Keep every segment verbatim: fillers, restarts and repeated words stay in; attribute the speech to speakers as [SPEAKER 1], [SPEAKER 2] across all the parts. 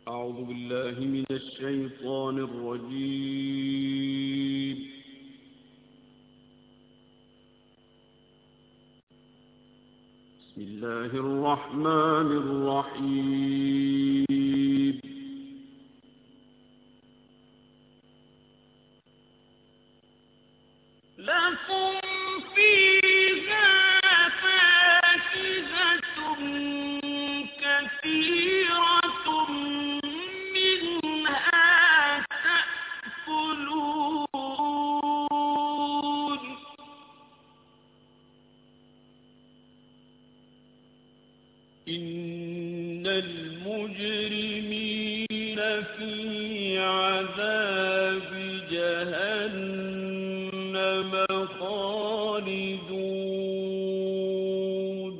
[SPEAKER 1] أعوذ بالله من الشيطان الرجيم. بسم الله الرحمن الرحيم.
[SPEAKER 2] لكم فيها فاكهة كثيرة منها تأكلون إن المجرمين في عذاب جهنم خالدون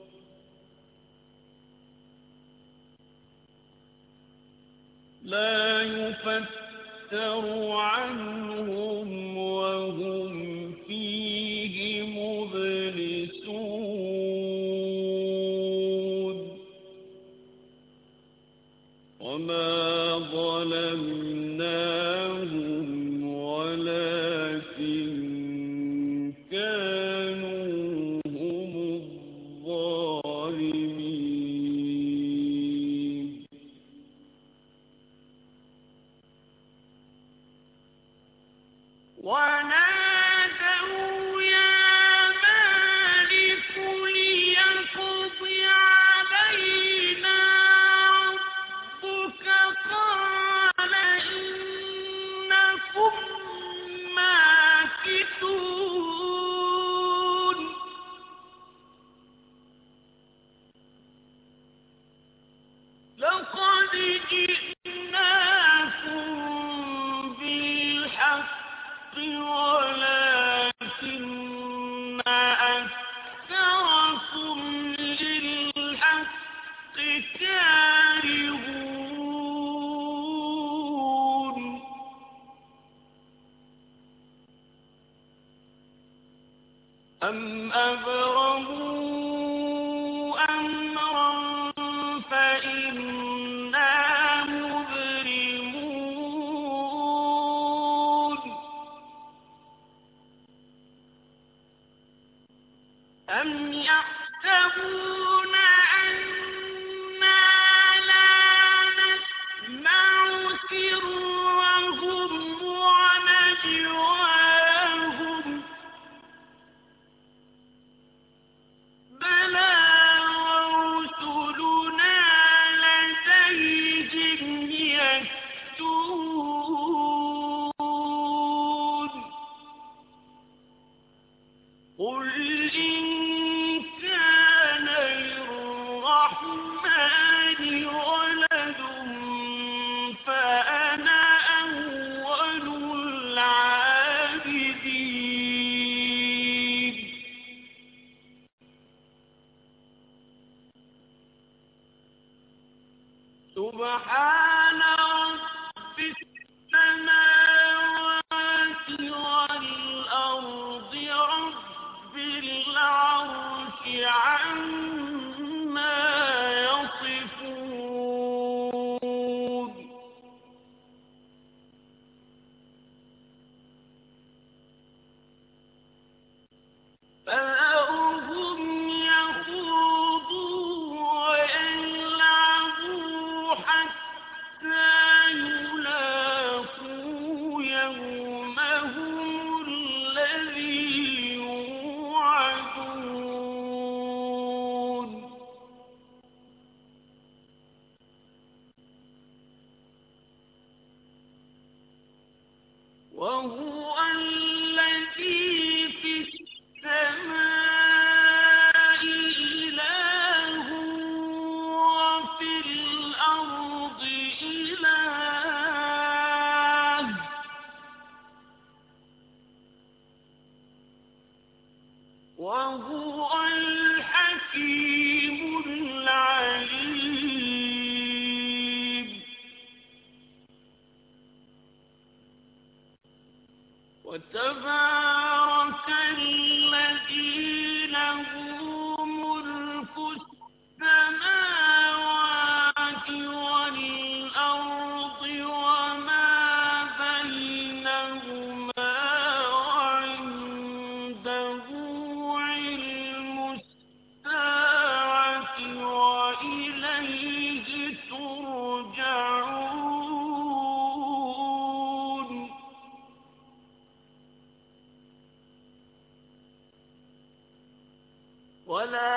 [SPEAKER 2] لا يفتر عنهم وهم فيه مبلسون وما ظلمناهم ولكن كانوا هم الظالمين ونادوا يا مالك ليقض علينا ربك قال إنكم ماكثون لقد جئناكم بالحق ولكن أكثركم للحق كارهون أم أبرموا أمرا فإنا مبرمون أم يحسبون أنا لا نسمع سرهم ونجواهم بلى ورسلنا لديهم يكتبون قل إن كان للرحمن ولد فأنا أول العابدين سبحان رب السماوات والأرض رب العرش عما يصفون فذرهم يخوضوا ويلعبوا حتى يلاقوا يومهم الذي يوعدون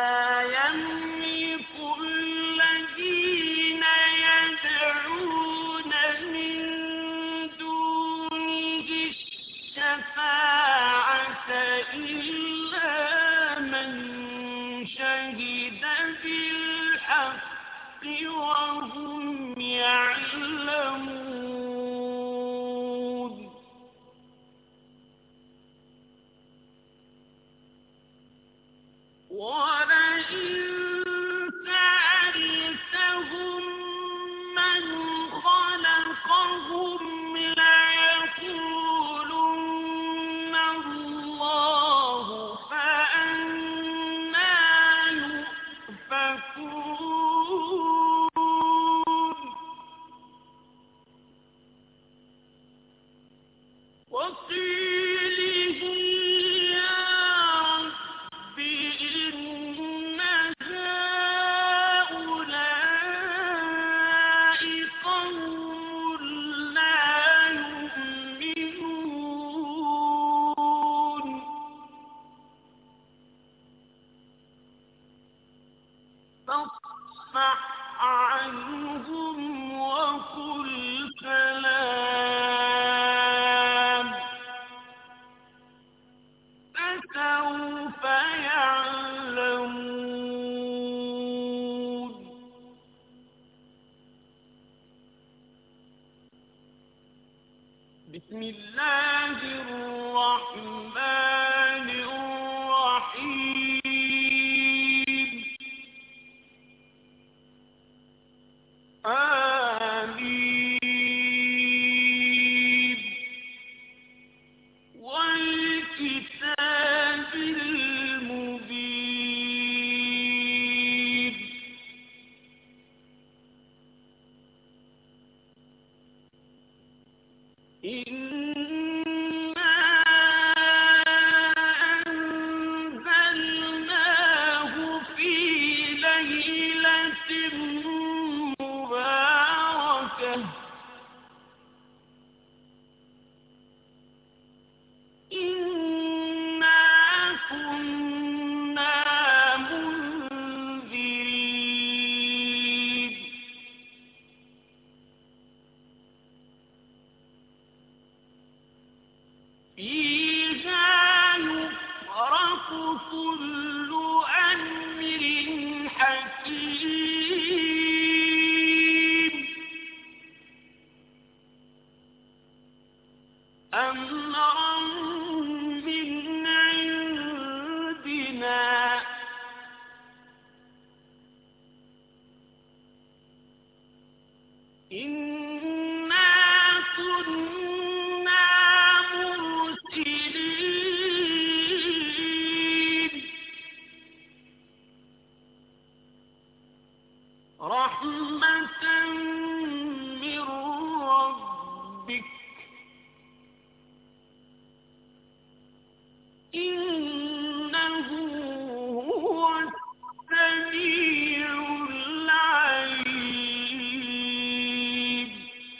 [SPEAKER 2] يملك الذين يدعون من دونه الشفاعة إلا من شهد بالحق وهم يعلمون ولئن سألتهم من خلقهم ليقولن الله فأنى يؤفكون وقيله يا رب إن هؤلاء قوم لا يؤمنون فاصفح عنهم وقل سلام فسوف يعلمون بسم الله الرحمن الرحيم آمين والكتاب المبين إنا أنزلناه في ليلة مباركة إنا كنا منذرين فيها يفرق كل أمر حكيم أمرا من عندنا إنا كنا مرسلين رحمة من ربك إنه هو السميع العليم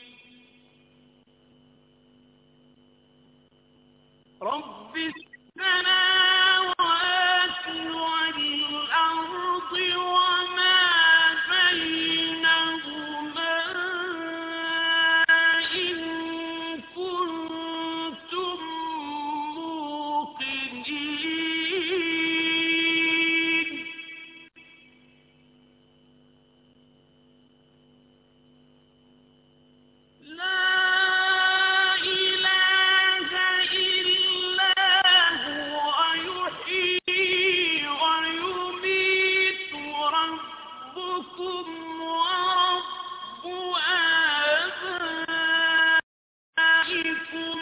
[SPEAKER 2] رب السماوات والأرض وما بينهما إن كنتم موقنين لا إله إلا هو يحيي ويميت ربكم ورب آبائكم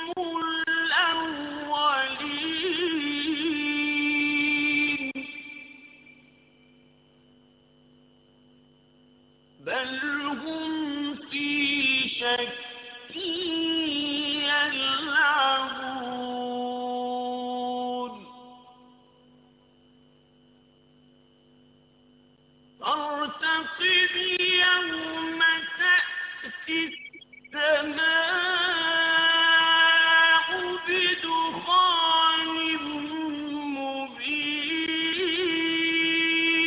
[SPEAKER 2] الأولين بل هم في شك يلعبون فارتقب يوم تأتي السماء بدخان مبين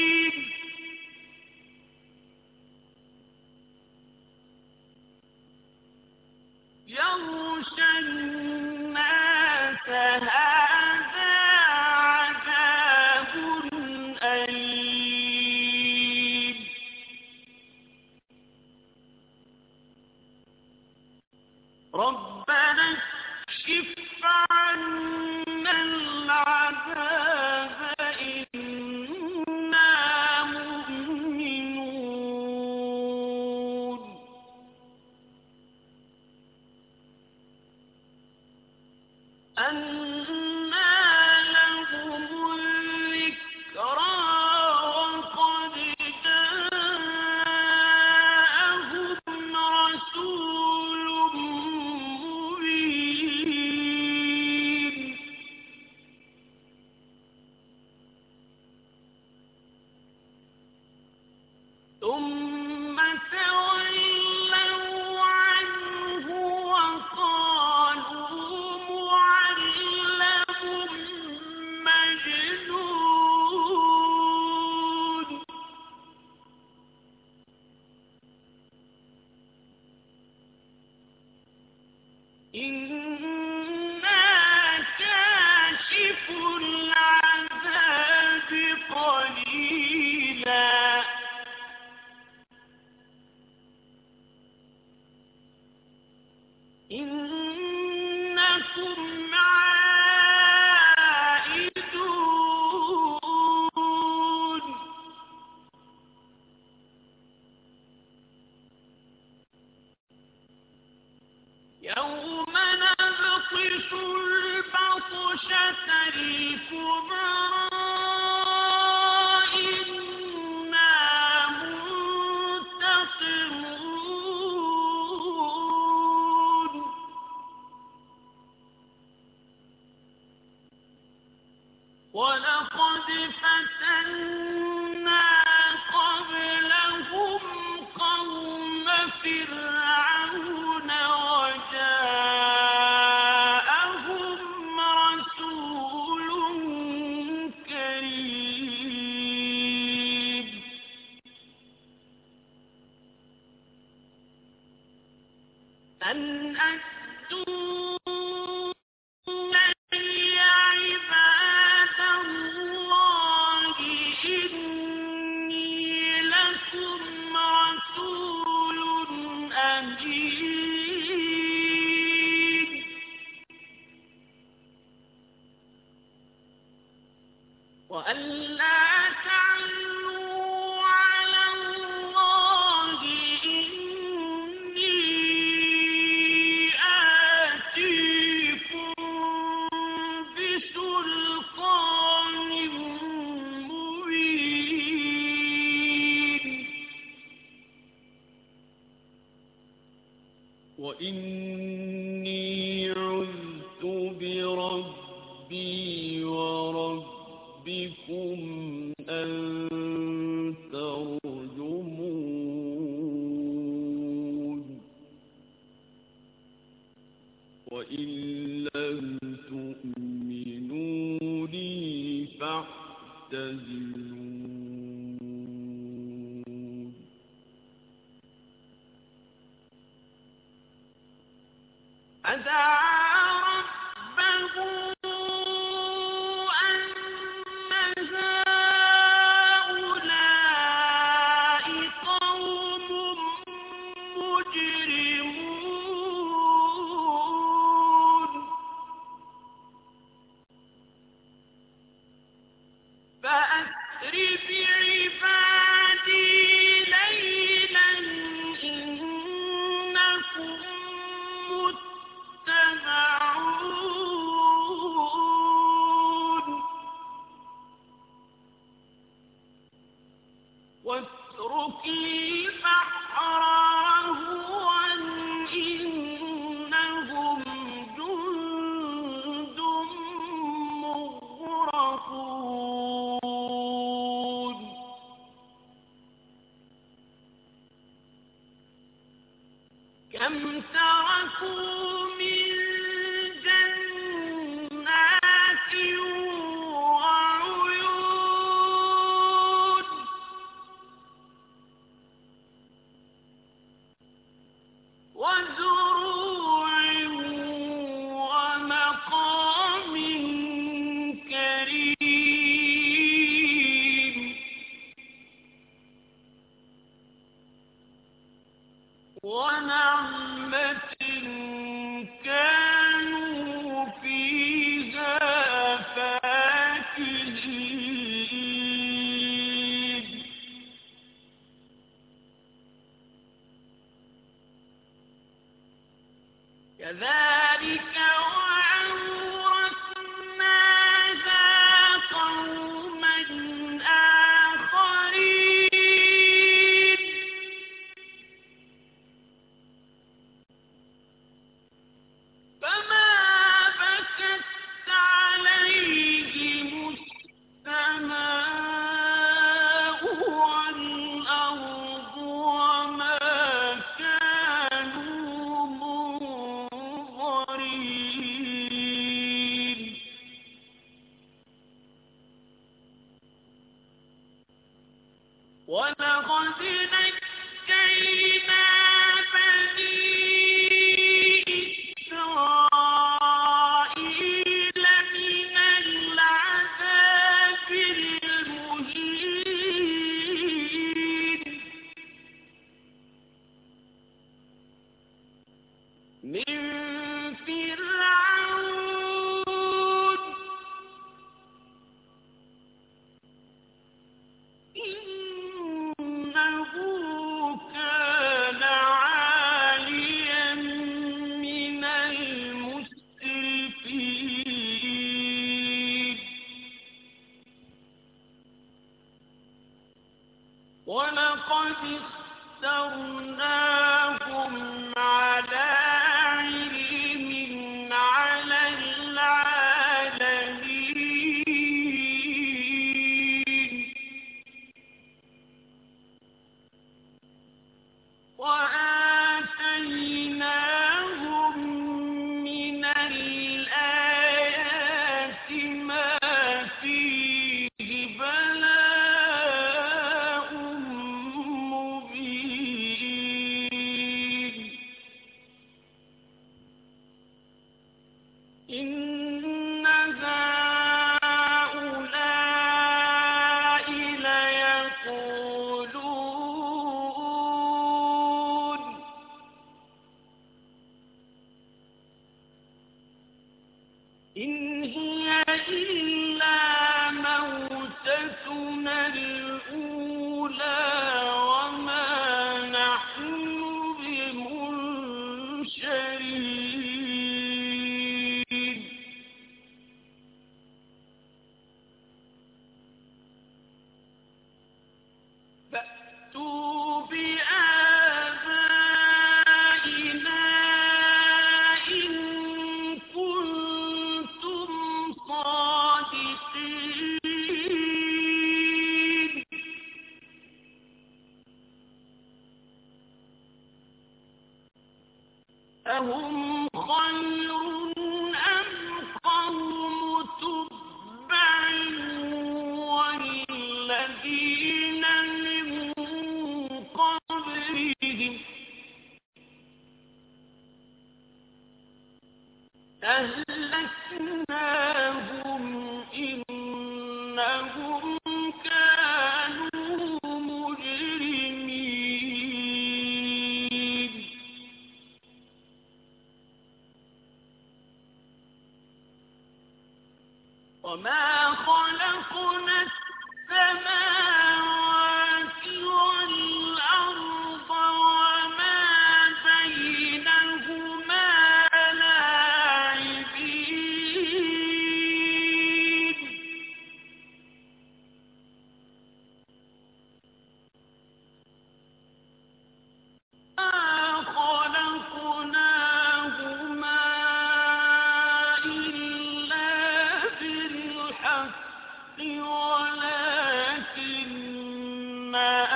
[SPEAKER 2] ربنا اكشف عنا العذاب إنا مؤمنون أنى لهم الذكرى وقد جاءهم رسول مبين ثم تولوا عنه وقالوا معلم مجنون إنا كاشف العذاب قليلا إنكم عائدون يوم نبطش البطشة الكبرى إنا منتقمون ولقد فتنا قبلهم قوم فرعون وجاءهم رسول كريم أن أدوا إلي عباد الله إني لكم رسول أمين وأن لا تعلوا على الله إني آتيكم بسلطان مبين وإني عذت بربي وربكم أن ترجمون وإن لم تؤمنوا لي فاعتزلون فدعا ربه أن هؤلاء قوم مجرمون فأسر بعبادي ليلا إنكم متبعون واترك البحر رهوا إنهم جند مغرقون كم تركوا من جنات وعيون وزروع ومقام كريم ونعمة كذلك وأورثناها قوما آخرين فما بكت عليهم السماء والأرض وما كانوا منظرين ولقد نجينا بني إسرائيل من العذاب المهين من فرعون إنه كان عاليا من المسرفين ولقد اخترناهم على علم على العالمين وآتيناهم من الآيات ما فيه بلاء مبين إن هؤلاء ليقولون إن هي إلا موتتنا الأولى وما نحن بمنشرين فأتوا بآبائنا إن كنتم صادقين أهم خير أم قوم تبع والذين من قبلهم أهلكناهم إنهم كانوا مجرمين وما خلقنا السماوات والأرض وما بينهما لاعبين ما خلقناهما إلا بالحق ولكن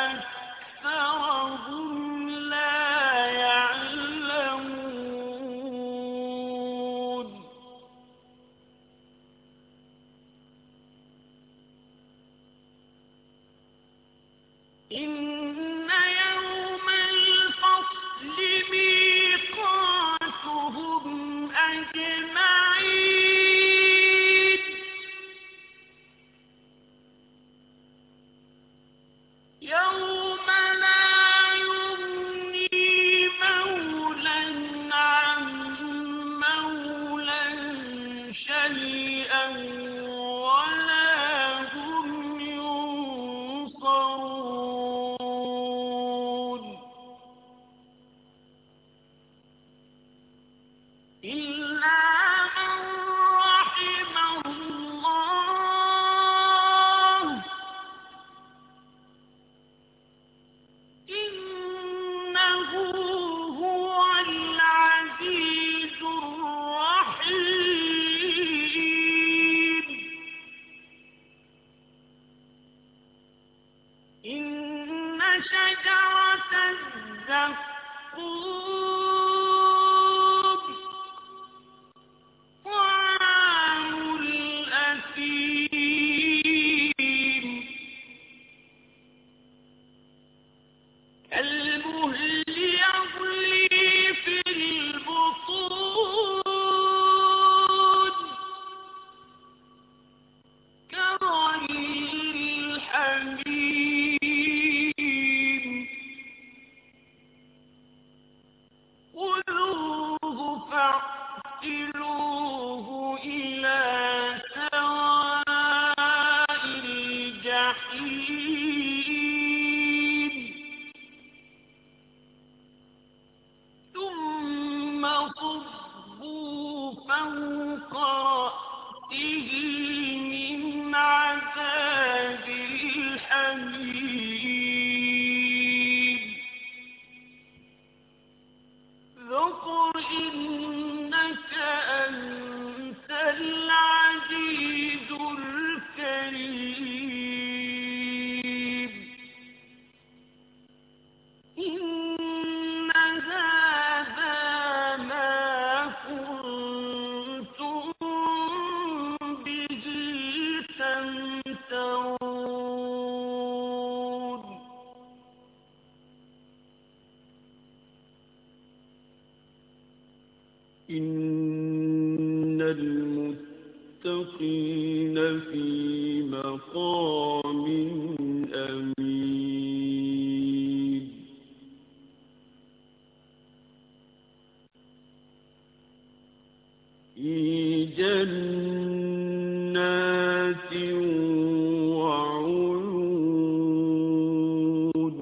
[SPEAKER 2] أكثرهم لا يعلمون إن يوم الفصل ميقاتهم أجمعين يوم لا يغني مولى عن مولى شيئا ولا هم ينصرون هو العزيز الرحيم. إن شجرة الزقوم طعام الأثيم كالمهل يغلي في البطون كغلي الحميم. خذوه فاعتلوه إلى سواء الجحيم ثم صبوا فوق رأسه من عذاب الحميم ذق إنك أنت العزيز الكريم. إن هذا ما كنتم به تمترون.
[SPEAKER 1] إن المتقين في مقام أمين. في جنات وعيون.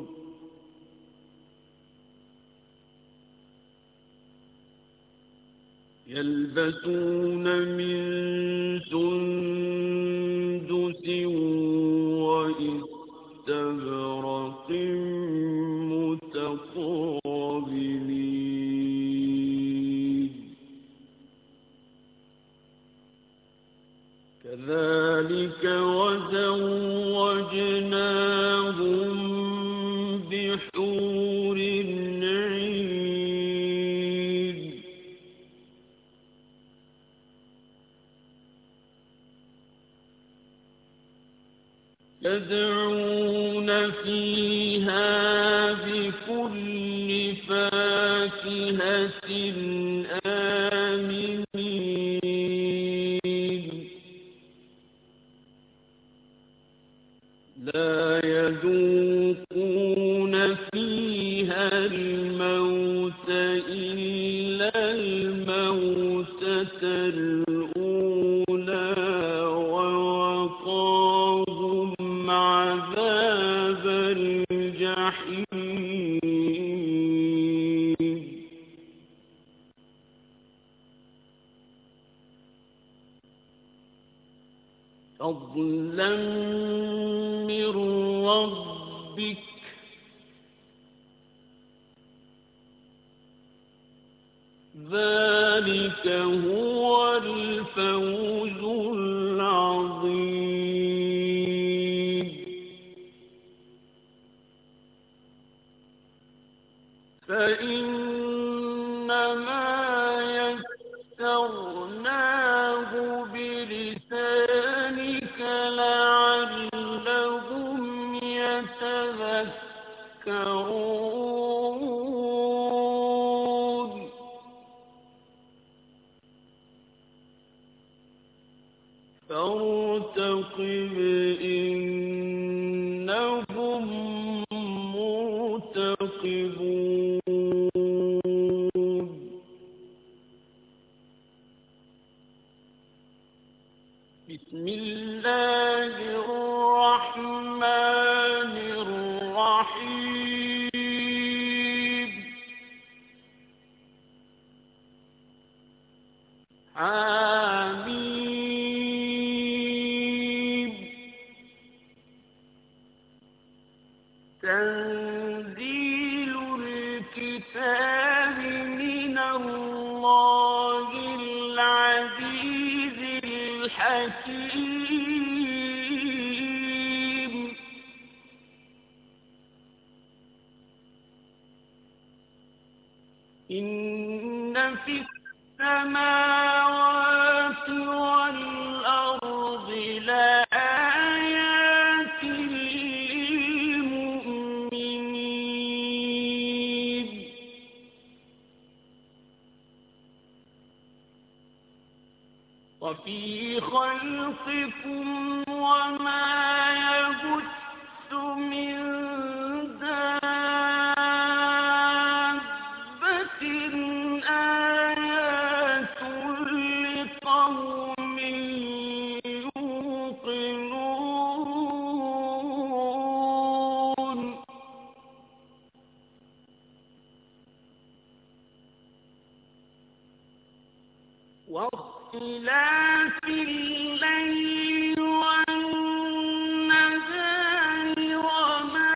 [SPEAKER 1] يلبسون من سندس وإستبرق متقابلين. كذلك وزوجناهم بحور عين. يدعون فيها بكل فاكهة آمنين. لا يذوقون فيها الموت إلا الموتة الأولى ووقاهم عذاب الجحيم. فضلا من ربك ذلك هو الفوز العظيم. فإنما يسرناه بلسانك لعلهم يتذكرون. فارتقب إنهم مرتقبون. بسم الله الرحمن الرحيم. آمين. تنزيل الكتاب
[SPEAKER 2] الكتاب من الله العزيز الحكيم. إن في السماوات والأرض لآيات للمؤمنين. وفي خلقكم وما يبث من دابة آيات لقوم يوقنون. واختلاف الليل والنهار وما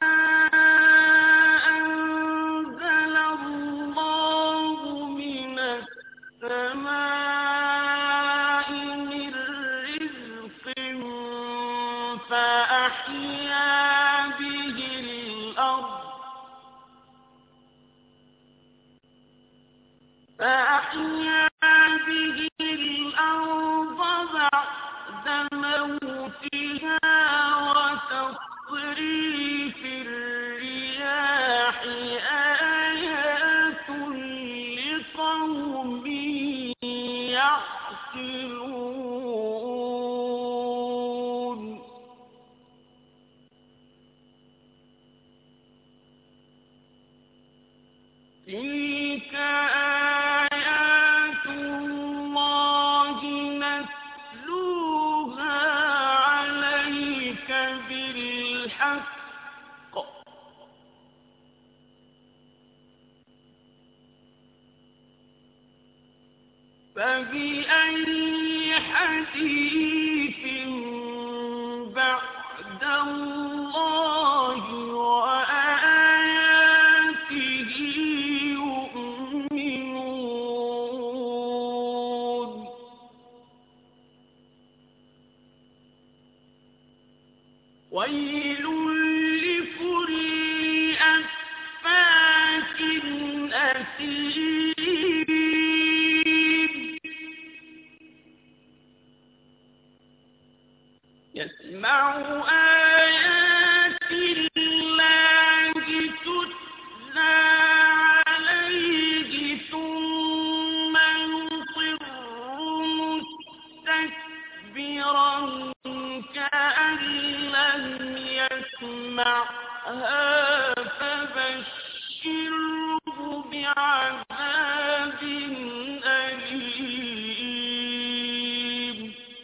[SPEAKER 2] أنزل الله من السماء من رزق فأحيا به الأرض فأحيا به الأرض بعد موتها وتصريف الرياح آيات لقوم يعقلون. تلك آيات الله نتلوها عليك بالحق. فبأي حديث بعد الله وآياته يؤمنون. ويل لكل أفاك أثيم يسمع آيات الله تتلى عليه ثم يصر مستكبرا كأن لم يسمعها فبشره بعذاب أليم.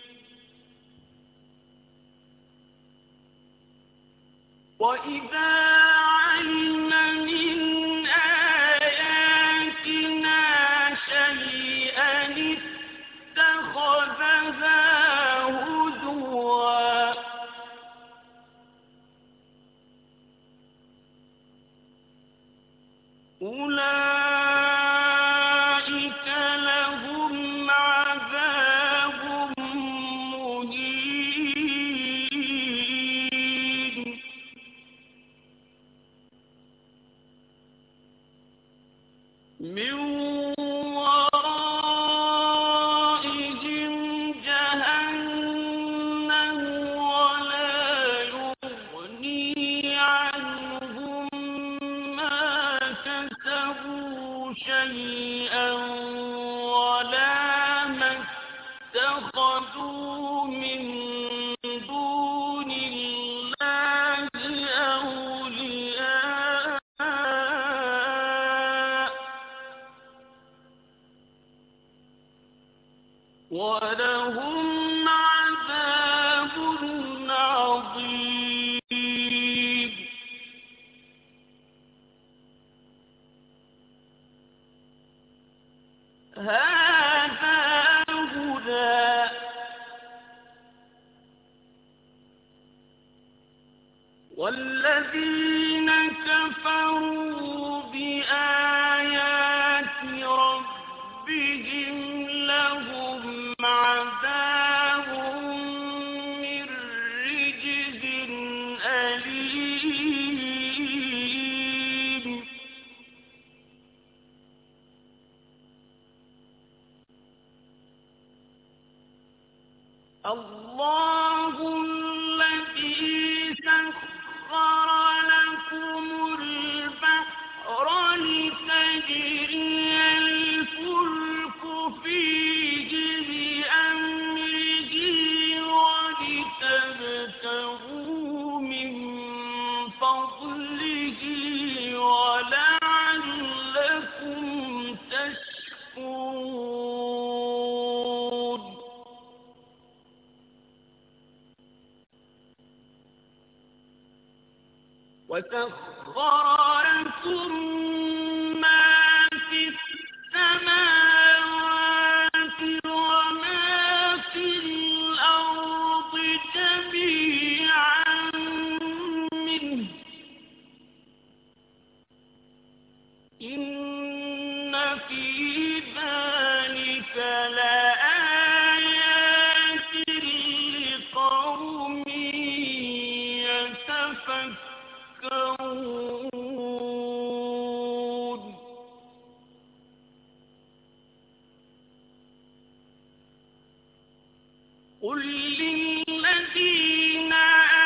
[SPEAKER 2] وإذا علم من آياتنا شيئا اتخذها هزوا. أولئك لهم عذاب مهين. من ورائهم جهنم ولا يغني عنهم ما كسبوا شيئا ولا ما اتخذوا من دون الله أولياء ولهم عذاب عظيم. هذا هدى والذين كفروا بآيات الله الذي سخر لكم البحر لتجري الفلك فيه بأمره ولتبتغوا من فضله ولعلكم تشكرون. وسخر لكم ما في السماوات وما في الأرض جميعا منه إن في ذلك لآيات لقوم يتفكرون. قل للذين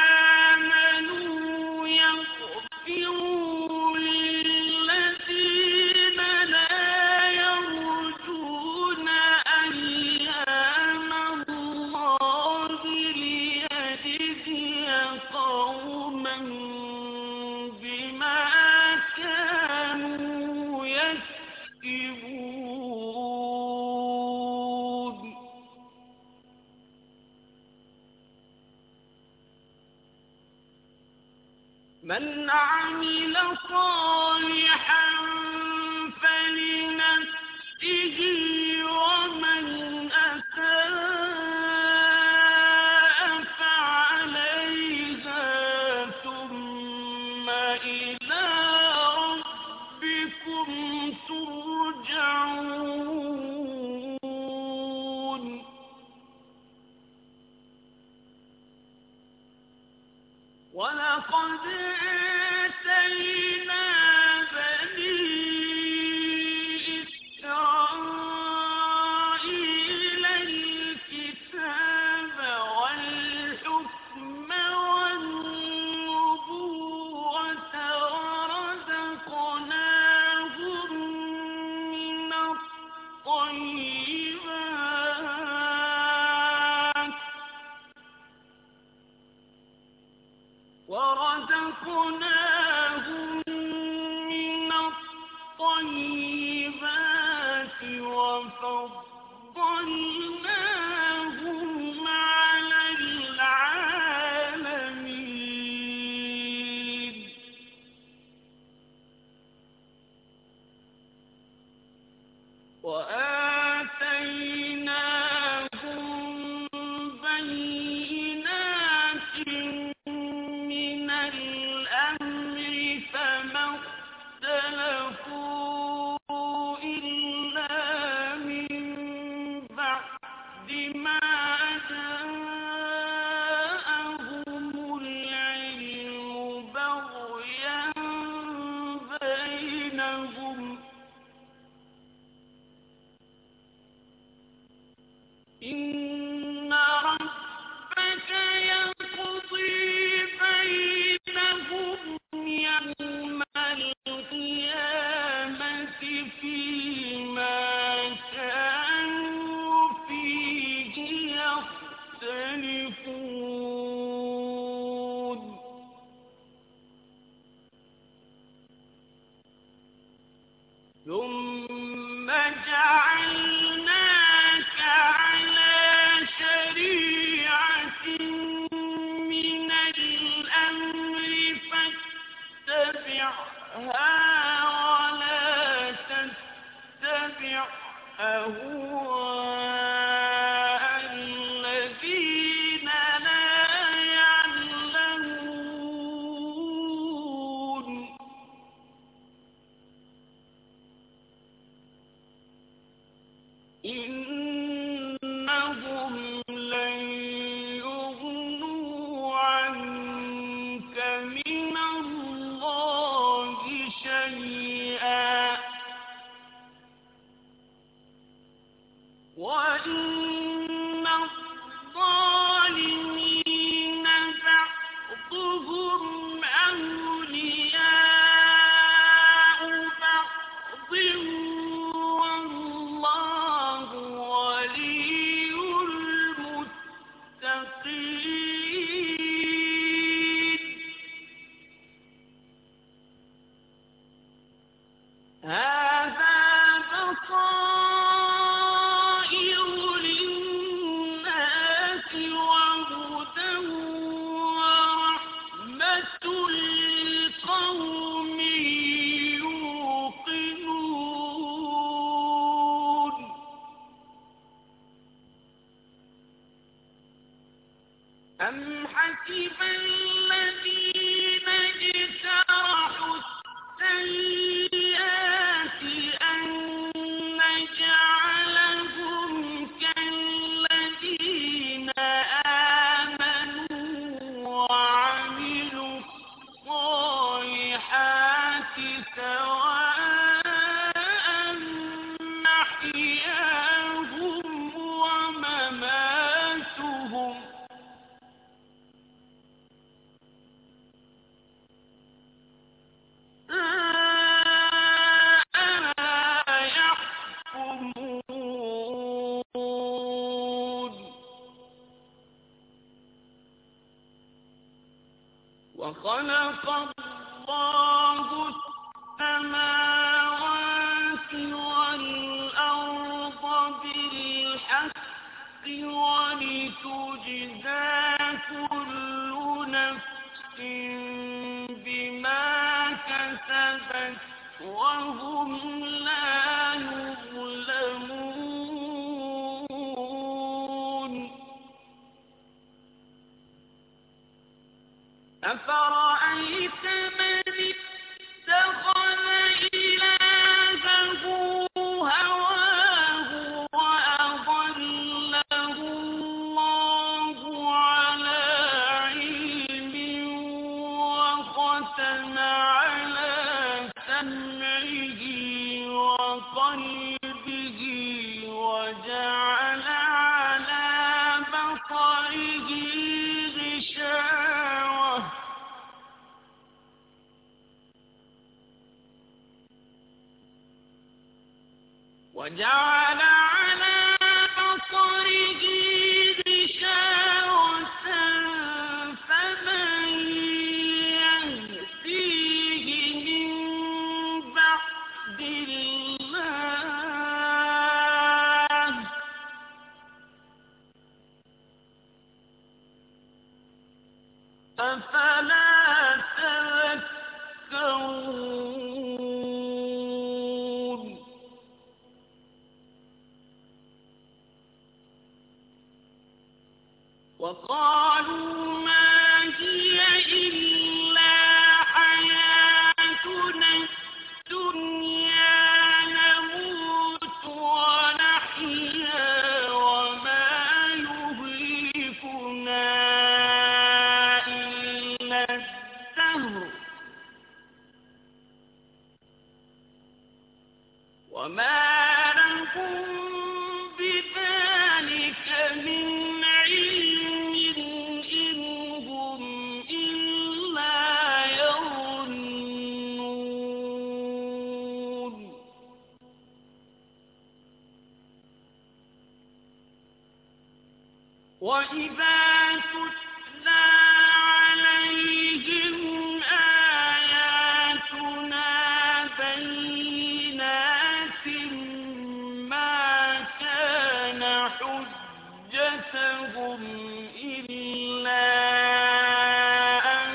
[SPEAKER 2] آمنوا يغفروا للذين لا يرجون أيام الله ليجزي قوما بما كانوا يكسبون. من عمل صالحا فلنفسه ومن أساء فعليها ثم إلى ربكم ترجعون. ولقد آتينا بني إسرائيل الكتاب والحكم والنبوة ورزقناهم من الطيبات ورزقناهم من الطيبات وفضلناهم على العالمين. وآتيناهم بينات من الأمر فما اختلفوا إلا من بعد ما جاءهم العلم بغيا بينهم. إن ربك يقضي بينهم يوم القيامة فيما كانوا فيه يختلفون. ثم جعلناك على شريعة من الأمر فاتبعها ولا تتبع أهواء الذين لا يعلمون. إنهم لن يغنوا عنك من الله شيئا وإن الله هذا بصائر للناس وهدى ورحمة لقوم يوقنون أم حسب الذين اجترحوا السيئات أن نجعلهم كالذين آمنوا وعملوا الصالحات سواء محياهم ومماتهم وخلق الله السماوات والأرض بالحق ولتجزى كل نفس بما كسبت وهم لا يظلمون أفرأيت من اتخذ إلهه هواه وأضله الله على علم وختم على سمعه وقلبه وجعل على بصره غشاوة وجعل على بصره غشاوة فمن يهديه من بعد الله أفلا تذكرون وقالوا ما هي إلا حياتنا الدنيا نموت ونحيا وما يهلكنا إلا الدهر وما لهم بذلك من علم إن هم إلا يظنون وإذا تتلى عليهم آياتنا بينات ما كان حجتهم إلا أن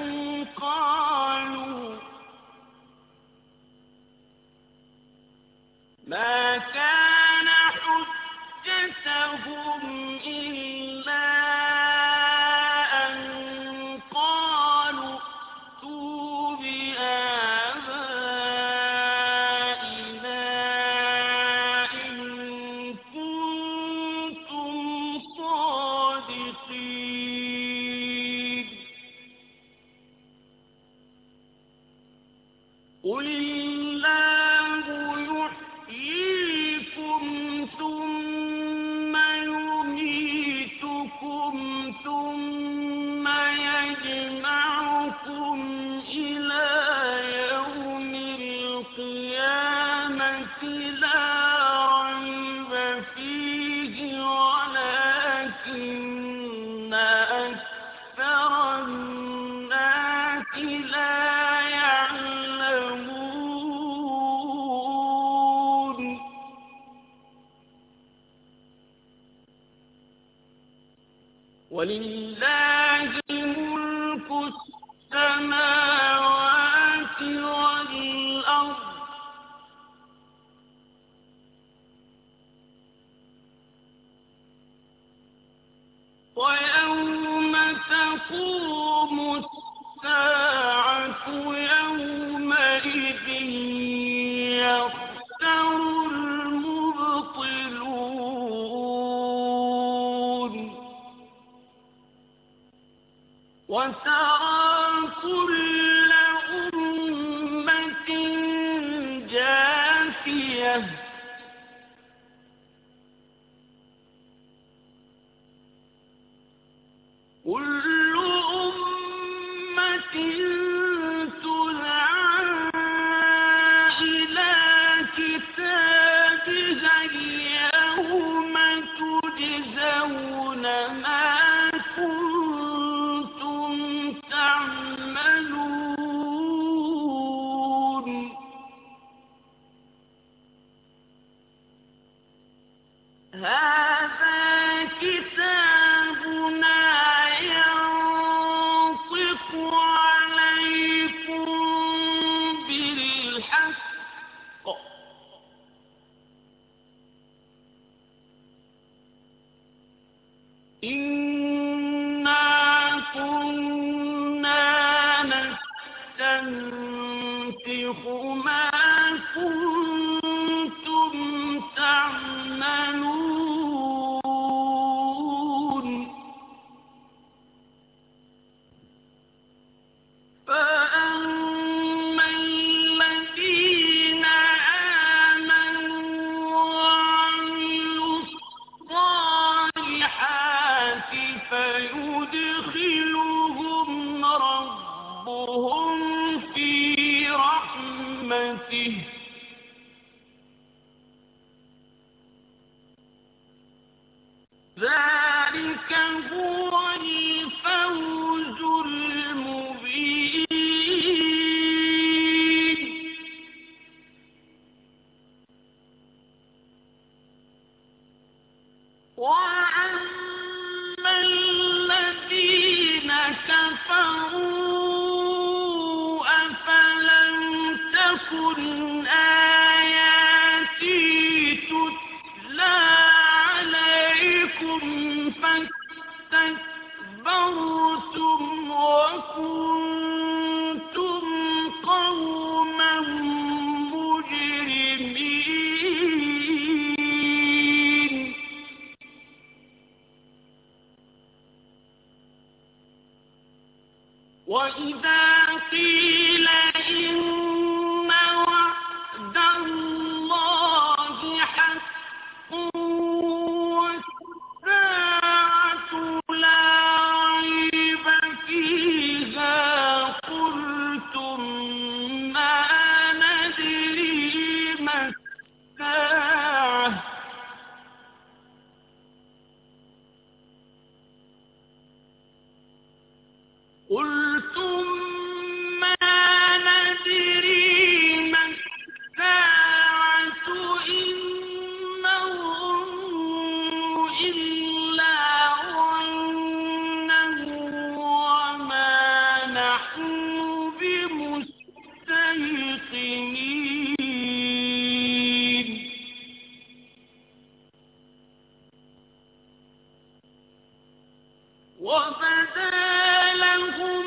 [SPEAKER 2] قالوا ما كان حجتهم إلا أن قالوا ائتوا بآبائنا إن كنتم صادقين قل الله يحييكم ثم يميتكم ثم يجمعكم إلى يوم القيامة لا ريب فيه ولكن أكثر الناس لا يعلمون ولله ملك السماوات والأرض ويوم تقوم الساعة يومئذ يخسر المبطلون وترى كل أمة جاثية كل أمة تدعى إلى كتابها اليوم تجزون ما كنتم تعملون هذا كتابنا ينطق عليكم بالحق إنا كنا نستنسخ ما كنتم تعملون فأما الذين آمنوا وعملوا الصالحات فيدخلهم ربهم في رحمته ذلك هو الفوز المبين وأما الذين كفروا أفلم تكن آياتي تتلى عليكم فاستكبرتم وكنتم قوما مجرمين وإذا قيل إن وعد الله حق والساعة لا ريب فيها قلتم ما ندري ما الساعة قلتم ما ندري ما الساعة إن نظن إلا ظنا وما نحن بمستيقنين وبدا لهم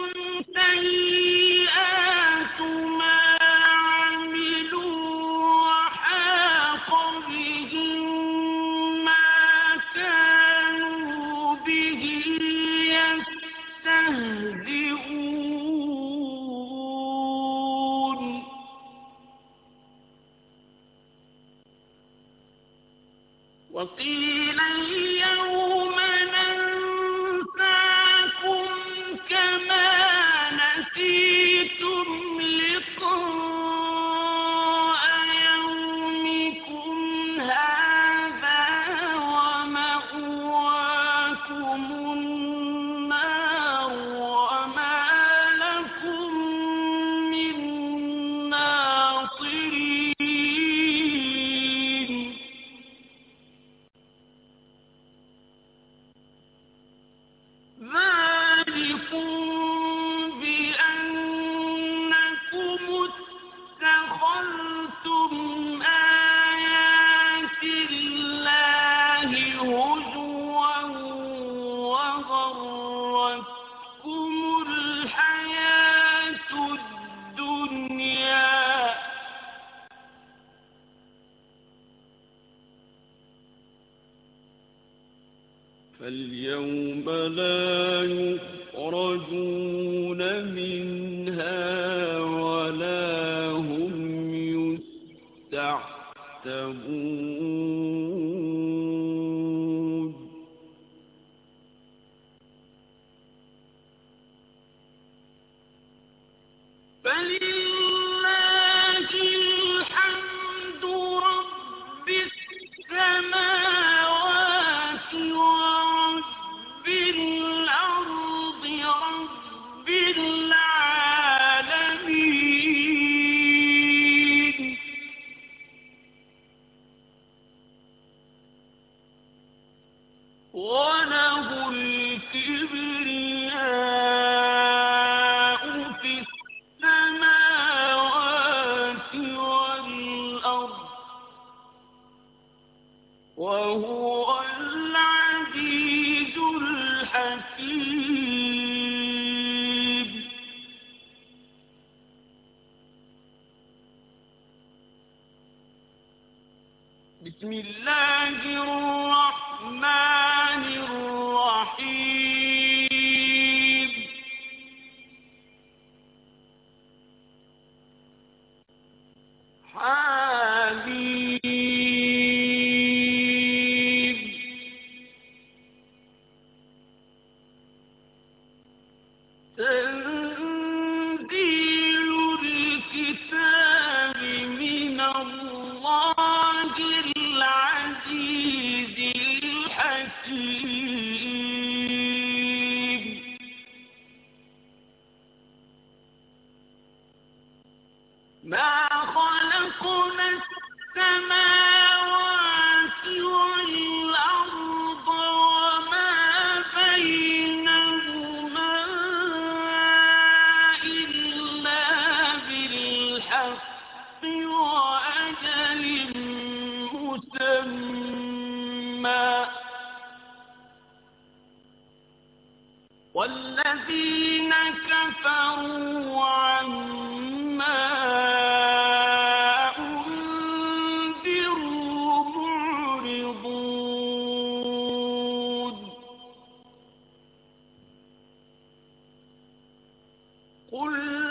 [SPEAKER 2] سيئات ما عملوا وحاق بهم ما كانوا به يستهزئون وقيل اليوم ننساكم كما نسيتم لقاء يومكم هذا ومأواكم النار وما لكم من ناصرين.
[SPEAKER 1] فاليوم لا يخرجون منها ولا هم يستعتبون
[SPEAKER 2] فلله الحمد رب السماوات ورب الأرض رب العالمين وله الكبرياء في السماوات والأرض وهو العزيز الحكيم بسم الله الرحمن الرحيم حميم تنزيل الكتاب من الله العزيز الحكيم ما خلقنا السماوات والأرض وما بينهما إلا بالحق وأجل مسمى والذين كفروا عما أنذروا معرضون قل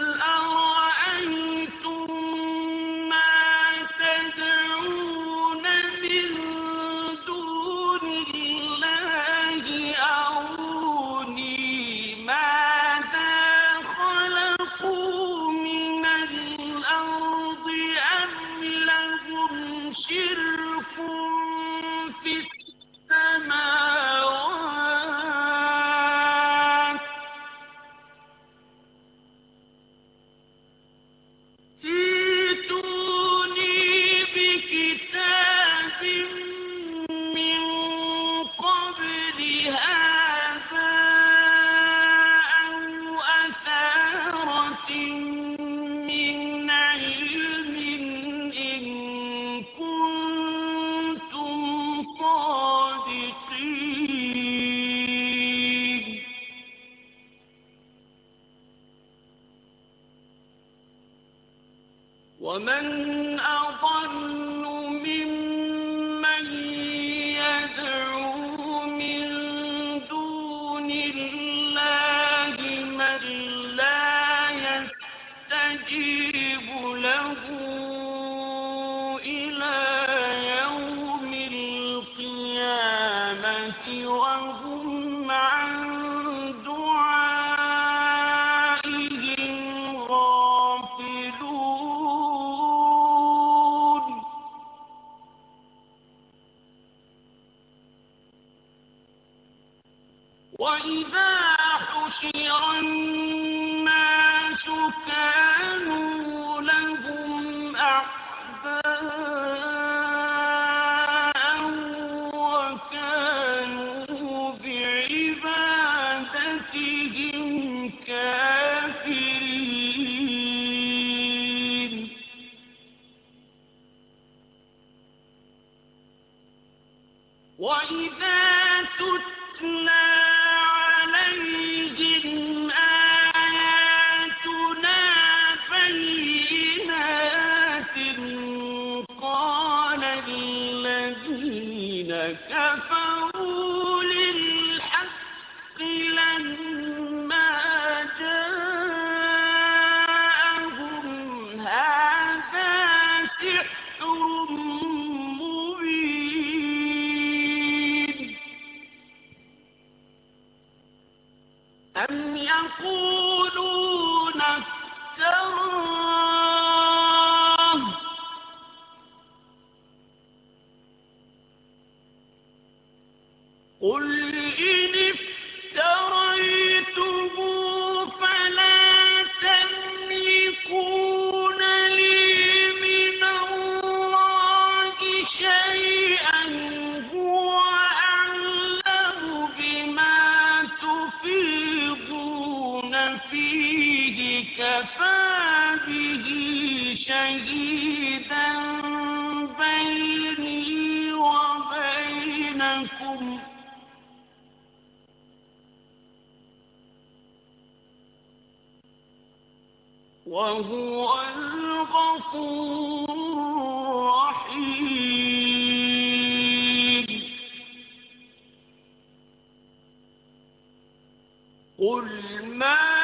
[SPEAKER 2] أرأيتم ما تدعون من دون الله أروني ماذا خلقوا من الأرض أم لهم شرك في السماوات ائتوني بكتاب من قبل هذا أو أثارة من علم إن كنتم صادقين ومن أضل ممن يدعو من دون الله من لا يستجيب له إلى يوم القيامة وهم عن دعائهم غافلون وإذا حشر الناس كانوا لهم أعداء وكانوا بعبادتهم كافرين وإذا تتلى عليهم آياتنا بينات قال الذين كفروا للذين قل إن افتريته فلا تملكون لي من الله شيئا هو أعلم بما تفيضون فيه كفى به شهيدا بيني وبينكم وهو الغفور الرحيم قل ما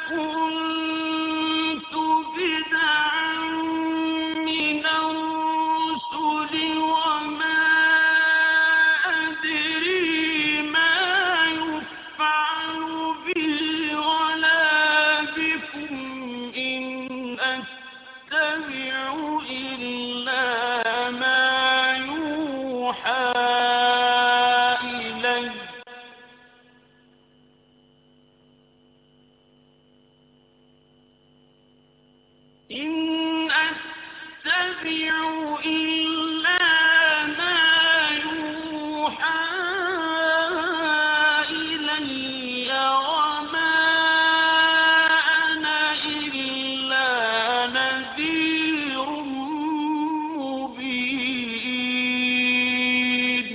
[SPEAKER 2] كنت بدعا من الرسل وما أدري ما يفعل بي ولا بكم إن أتبع إلا ما يوحى إلي إن أتبع إلا ما يوحى إلي وما أنا إلا نذير مبين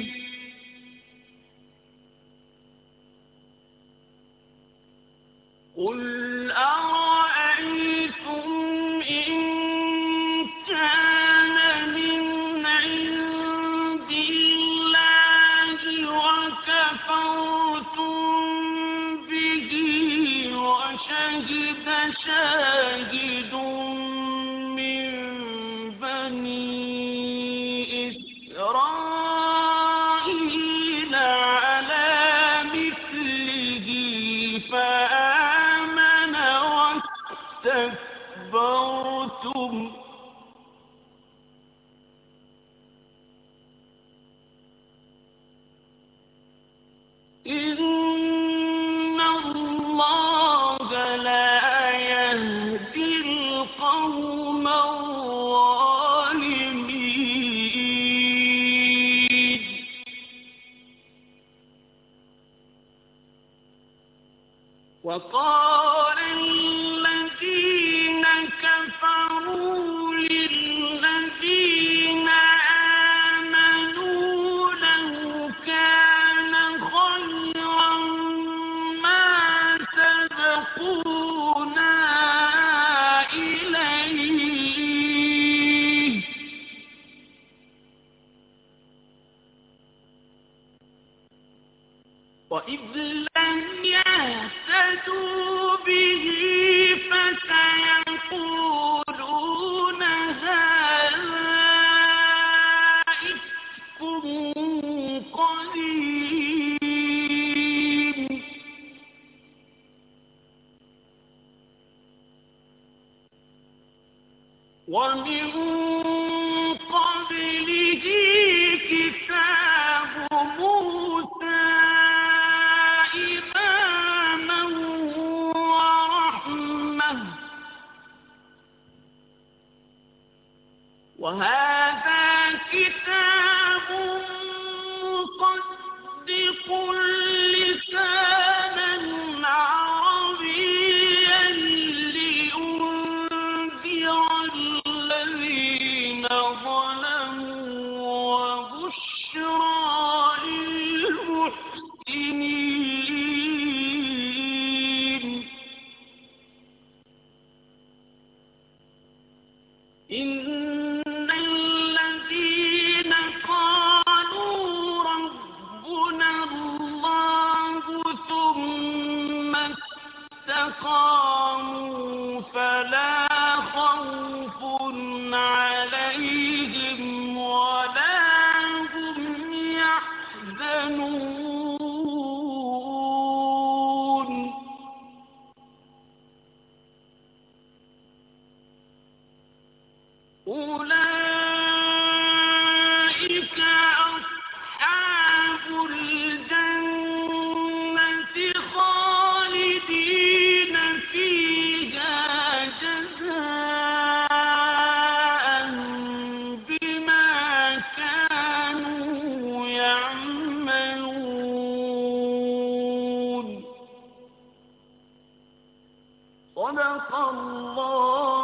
[SPEAKER 2] قل أرأيتم إن كان من عند الله وكفرتم به وشهد شاهد من بني إسرائيل على مثله فآمن واستكبرتم إن الله لا يهدي القوم الظالمين وقال الذين كفروا للذين آمنوا لو كان خيرا ما سبقونا إليه وإذ لم يهتدوا به فسيقولون هذا إفك قديم ومن قبله كتاب موسى إماما ورحمة وهذا كتاب مصدق لسانا عربيا لينذر الذين ظلموا وبشرى للمحسنين إن الذين قالوا ربنا الله ثم استقاموا فلا خوف عليهم ولا هم يحزنون أولئك أصحاب الجنة صدق الله